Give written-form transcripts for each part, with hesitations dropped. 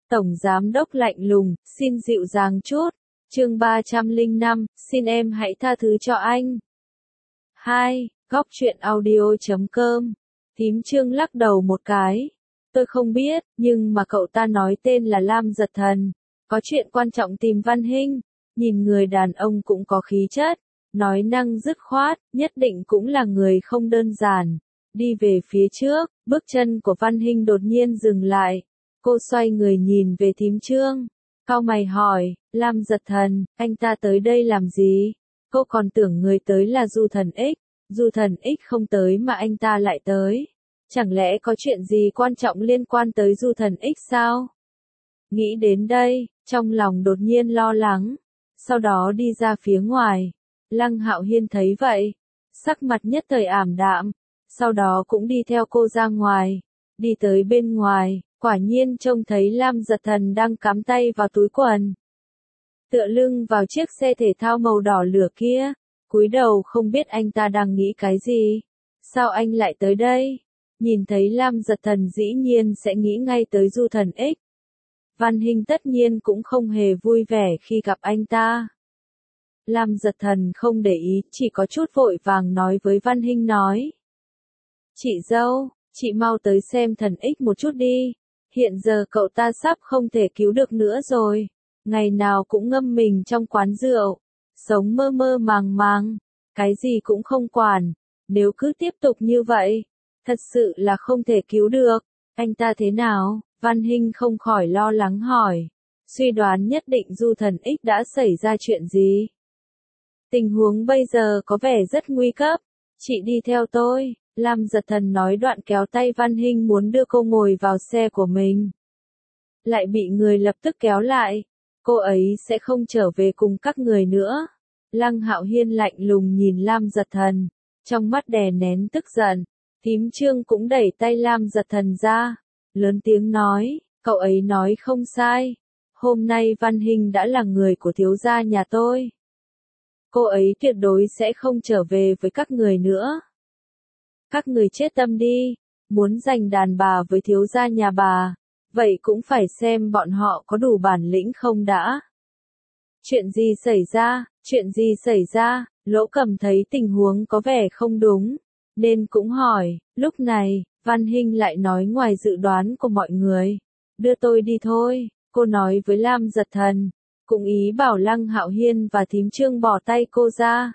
Tổng giám đốc lạnh lùng, xin dịu dàng chút. Chương 305, xin em hãy tha thứ cho anh. 2. Góc truyện audio.com. Tím Trương lắc đầu một cái. Tôi không biết, nhưng mà cậu ta nói tên là Lam Giật Thần. Có chuyện quan trọng tìm Văn Hinh. Nhìn người đàn ông cũng có khí chất, nói năng dứt khoát, nhất định cũng là người không đơn giản. Đi về phía trước, bước chân của Văn Hinh đột nhiên dừng lại. Cô xoay người nhìn về Tím Trương. Cau mày hỏi, Lam Giật Thần, anh ta tới đây làm gì? Cô còn tưởng người tới là Du Thần X. Du Thần X không tới mà anh ta lại tới. Chẳng lẽ có chuyện gì quan trọng liên quan tới Du Thần X sao? Nghĩ đến đây, trong lòng đột nhiên lo lắng. Sau đó đi ra phía ngoài. Lăng Hạo Hiên thấy vậy, sắc mặt nhất thời ảm đạm. Sau đó cũng đi theo cô ra ngoài. Đi tới bên ngoài, quả nhiên trông thấy Lam Giật Thần đang cắm tay vào túi quần. Tựa lưng vào chiếc xe thể thao màu đỏ lửa kia. Cúi đầu không biết anh ta đang nghĩ cái gì. Sao anh lại tới đây? Nhìn thấy Lam Giật Thần dĩ nhiên sẽ nghĩ ngay tới Du Thần X. Văn Hinh tất nhiên cũng không hề vui vẻ khi gặp anh ta. Lam Giật Thần không để ý, chỉ có chút vội vàng nói với Văn Hinh nói. Chị dâu, chị mau tới xem Thần X một chút đi. Hiện giờ cậu ta sắp không thể cứu được nữa rồi. Ngày nào cũng ngâm mình trong quán rượu. Sống mơ mơ màng màng. Cái gì cũng không quản. Nếu cứ tiếp tục như vậy, thật sự là không thể cứu được. Anh ta thế nào? Văn Hinh không khỏi lo lắng hỏi. Suy đoán nhất định Du Thần X đã xảy ra chuyện gì. Tình huống bây giờ có vẻ rất nguy cấp. Chị đi theo tôi. Lam Giật Thần nói đoạn kéo tay Văn Hinh muốn đưa cô ngồi vào xe của mình. Lại bị người lập tức kéo lại. Cô ấy sẽ không trở về cùng các người nữa. Lăng Hạo Hiên lạnh lùng nhìn Lam Giật Thần. Trong mắt đè nén tức giận. Tím Trương cũng đẩy tay Lam Giật Thần ra. Lớn tiếng nói, cậu ấy nói không sai. Hôm nay Văn Hinh đã là người của thiếu gia nhà tôi. Cô ấy tuyệt đối sẽ không trở về với các người nữa. Các người chết tâm đi. Muốn giành đàn bà với thiếu gia nhà bà. Vậy cũng phải xem bọn họ có đủ bản lĩnh không đã. Chuyện gì xảy ra? Chuyện gì xảy ra? Lỗ Cầm thấy tình huống có vẻ không đúng, nên cũng hỏi. Lúc này, Văn Hinh lại nói ngoài dự đoán của mọi người. Đưa tôi đi thôi, cô nói với Lam Giật Thần. Cũng ý bảo Lăng Hạo Hiên và Tím Trương bỏ tay cô ra.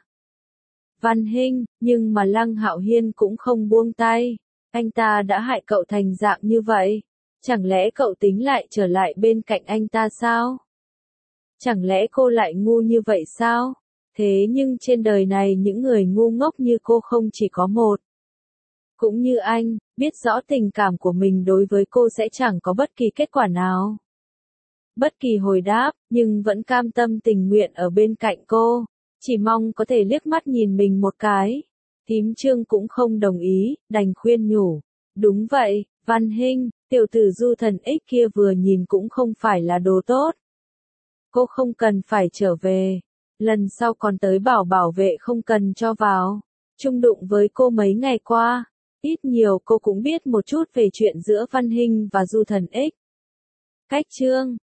Văn Hinh, nhưng mà Lăng Hạo Hiên cũng không buông tay. Anh ta đã hại cậu thành dạng như vậy. Chẳng lẽ cậu tính lại trở lại bên cạnh anh ta sao? Chẳng lẽ cô lại ngu như vậy sao? Thế nhưng trên đời này những người ngu ngốc như cô không chỉ có một. Cũng như anh, biết rõ tình cảm của mình đối với cô sẽ chẳng có bất kỳ kết quả nào. Bất kỳ hồi đáp, nhưng vẫn cam tâm tình nguyện ở bên cạnh cô. Chỉ mong có thể liếc mắt nhìn mình một cái. Tím Trương cũng không đồng ý, đành khuyên nhủ. Đúng vậy, Văn Hinh, tiểu tử Du Thần X kia vừa nhìn cũng không phải là đồ tốt. Cô không cần phải trở về. Lần sau còn tới bảo vệ không cần cho vào. Chung đụng với cô mấy ngày qua. Ít nhiều cô cũng biết một chút về chuyện giữa Văn Hinh và Du Thần X. Cách chương